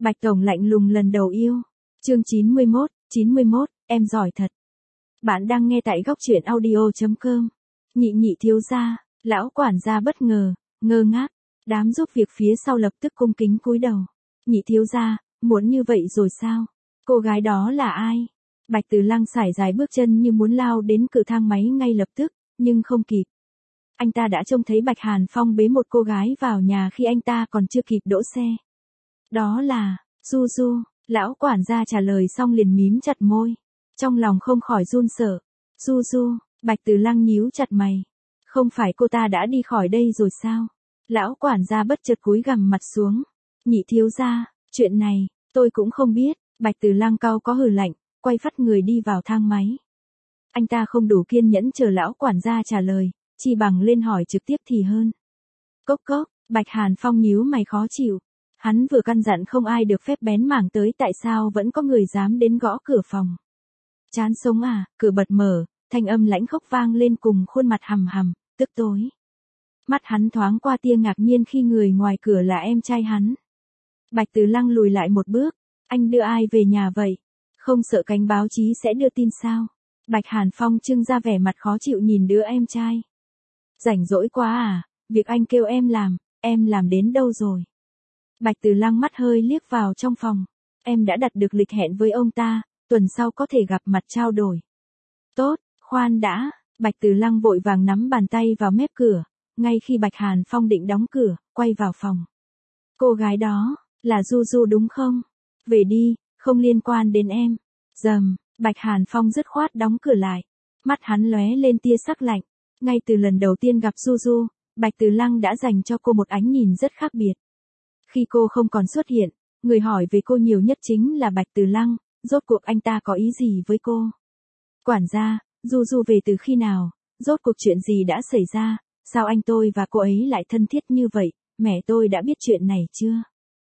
Bạch Tổng lạnh lùng lần đầu yêu. Chương 91, em giỏi thật. Bạn đang nghe tại góc truyện audio.com. Nhị thiếu gia, lão quản gia bất ngờ, ngơ ngác, đám giúp việc phía sau lập tức cung kính cúi đầu. Nhị thiếu gia, muốn như vậy rồi sao? Cô gái đó là ai? Bạch Từ Lăng sải dài bước chân như muốn lao đến cửa thang máy ngay lập tức, nhưng không kịp. Anh ta đã trông thấy Bạch Hàn Phong bế một cô gái vào nhà khi anh ta còn chưa kịp đỗ xe. Đó là, Du Du, lão quản gia trả lời xong liền mím chặt môi. Trong lòng không khỏi run sợ. Du Du, Bạch Từ Lăng nhíu chặt mày. Không phải cô ta đã đi khỏi đây rồi sao? Lão quản gia bất chợt cúi gằm mặt xuống. Nhị thiếu gia, chuyện này, tôi cũng không biết. Bạch Từ Lăng cau có hừ lạnh, quay phắt người đi vào thang máy. Anh ta không đủ kiên nhẫn chờ lão quản gia trả lời, chỉ bằng lên hỏi trực tiếp thì hơn. Cốc cốc, Bạch Hàn Phong nhíu mày khó chịu. Hắn vừa căn dặn không ai được phép bén mảng tới, tại sao vẫn có người dám đến gõ cửa phòng. Chán sống à? Cửa bật mở, thanh âm lãnh khốc vang lên cùng khuôn mặt hầm hầm, tức tối. Mắt hắn thoáng qua tia ngạc nhiên khi người ngoài cửa là em trai hắn. Bạch Từ Lăng lùi lại một bước, anh đưa ai về nhà vậy? Không sợ cánh báo chí sẽ đưa tin sao? Bạch Hàn Phong trưng ra vẻ mặt khó chịu nhìn đứa em trai. Rảnh rỗi quá à, việc anh kêu em làm đến đâu rồi? Bạch Từ Lăng mắt hơi liếc vào trong phòng. Em đã đặt được lịch hẹn với ông ta, tuần sau có thể gặp mặt trao đổi. Tốt, khoan đã, Bạch Từ Lăng vội vàng nắm bàn tay vào mép cửa, ngay khi Bạch Hàn Phong định đóng cửa, quay vào phòng. Cô gái đó, là Du Du đúng không? Về đi, không liên quan đến em. Dầm, Bạch Hàn Phong dứt khoát đóng cửa lại. Mắt hắn lóe lên tia sắc lạnh. Ngay từ lần đầu tiên gặp Du Du, Bạch Từ Lăng đã dành cho cô một ánh nhìn rất khác biệt. Khi cô không còn xuất hiện, người hỏi về cô nhiều nhất chính là Bạch Từ Lăng, rốt cuộc anh ta có ý gì với cô? Quản gia, Du Du về từ khi nào? Rốt cuộc chuyện gì đã xảy ra? Sao anh tôi và cô ấy lại thân thiết như vậy? Mẹ tôi đã biết chuyện này chưa?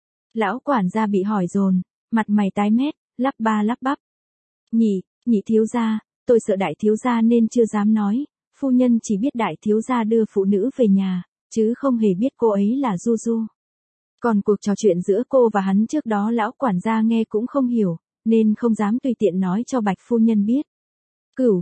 Lão quản gia bị hỏi dồn, mặt mày tái mét, lắp ba lắp bắp. Nhị thiếu gia, tôi sợ đại thiếu gia nên chưa dám nói, phu nhân chỉ biết đại thiếu gia đưa phụ nữ về nhà, chứ không hề biết cô ấy là Du Du. Còn cuộc trò chuyện giữa cô và hắn trước đó lão quản gia nghe cũng không hiểu, nên không dám tùy tiện nói cho Bạch phu nhân biết. Cửu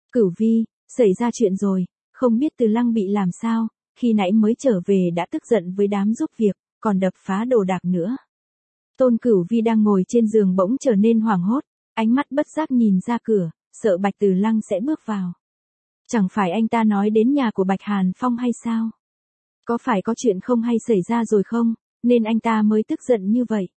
Vi, xảy ra chuyện rồi, không biết Từ Lăng bị làm sao, khi nãy mới trở về đã tức giận với đám giúp việc, còn đập phá đồ đạc nữa. Tôn Cửu Vi đang ngồi trên giường bỗng trở nên hoảng hốt, ánh mắt bất giác nhìn ra cửa, sợ Bạch Từ Lăng sẽ bước vào. Chẳng phải anh ta nói đến nhà của Bạch Hàn Phong hay sao? Có phải có chuyện không hay xảy ra rồi không, nên anh ta mới tức giận như vậy?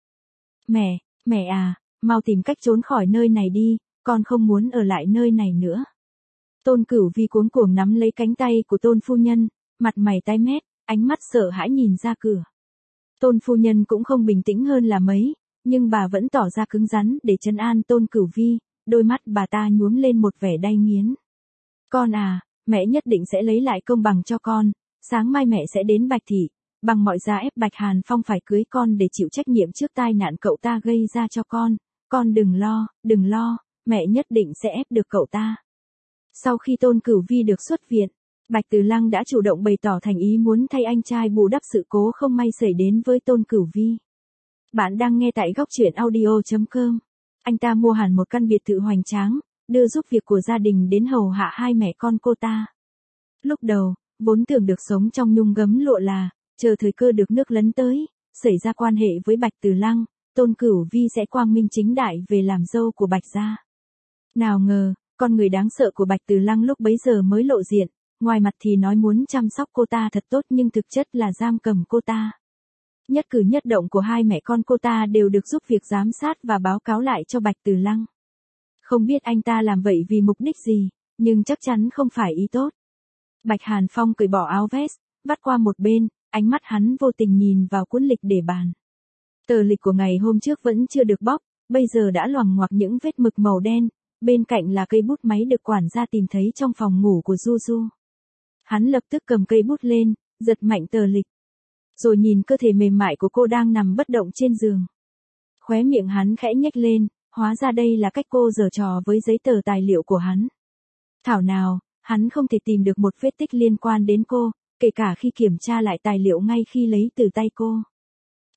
Mẹ à, mau tìm cách trốn khỏi nơi này đi, con không muốn ở lại nơi này nữa. Tôn Cửu Vi cuống cuồng nắm lấy cánh tay của Tôn phu nhân, mặt mày tái mét, ánh mắt sợ hãi nhìn ra cửa. Tôn phu nhân cũng không bình tĩnh hơn là mấy, nhưng bà vẫn tỏ ra cứng rắn để trấn an Tôn Cửu Vi, đôi mắt bà ta nhuốm lên một vẻ đay nghiến. Con à, mẹ nhất định sẽ lấy lại công bằng cho con, sáng mai mẹ sẽ đến Bạch Thị, bằng mọi giá ép Bạch Hàn Phong phải cưới con để chịu trách nhiệm trước tai nạn cậu ta gây ra cho con đừng lo, mẹ nhất định sẽ ép được cậu ta. Sau khi Tôn Cửu Vi được xuất viện, Bạch Từ Lăng đã chủ động bày tỏ thành ý muốn thay anh trai bù đắp sự cố không may xảy đến với Tôn Cửu Vi. Bạn đang nghe tại góc truyện audio.com. Anh ta mua hẳn một căn biệt thự hoành tráng, đưa giúp việc của gia đình đến hầu hạ hai mẹ con cô ta. Lúc đầu, vốn tưởng được sống trong nhung gấm lụa là, chờ thời cơ được nước lấn tới, xảy ra quan hệ với Bạch Từ Lăng, Tôn Cửu Vi sẽ quang minh chính đại về làm dâu của Bạch gia. Nào ngờ, con người đáng sợ của Bạch Từ Lăng lúc bấy giờ mới lộ diện, ngoài mặt thì nói muốn chăm sóc cô ta thật tốt nhưng thực chất là giam cầm cô ta. Nhất cử nhất động của hai mẹ con cô ta đều được giúp việc giám sát và báo cáo lại cho Bạch Từ Lăng. Không biết anh ta làm vậy vì mục đích gì, nhưng chắc chắn không phải ý tốt. Bạch Hàn Phong cởi bỏ áo vest, vắt qua một bên, ánh mắt hắn vô tình nhìn vào cuốn lịch để bàn. Tờ lịch của ngày hôm trước vẫn chưa được bóc, bây giờ đã loằng ngoặc những vết mực màu đen, bên cạnh là cây bút máy được quản gia tìm thấy trong phòng ngủ của Du Du. Hắn lập tức cầm cây bút lên, giật mạnh tờ lịch. Rồi nhìn cơ thể mềm mại của cô đang nằm bất động trên giường. Khóe miệng hắn khẽ nhếch lên, hóa ra đây là cách cô giở trò với giấy tờ tài liệu của hắn. Thảo nào, hắn không thể tìm được một vết tích liên quan đến cô, kể cả khi kiểm tra lại tài liệu ngay khi lấy từ tay cô.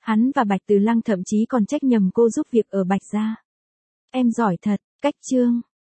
Hắn và Bạch Từ Lăng thậm chí còn trách nhầm cô giúp việc ở Bạch gia. Em giỏi thật, cách chương.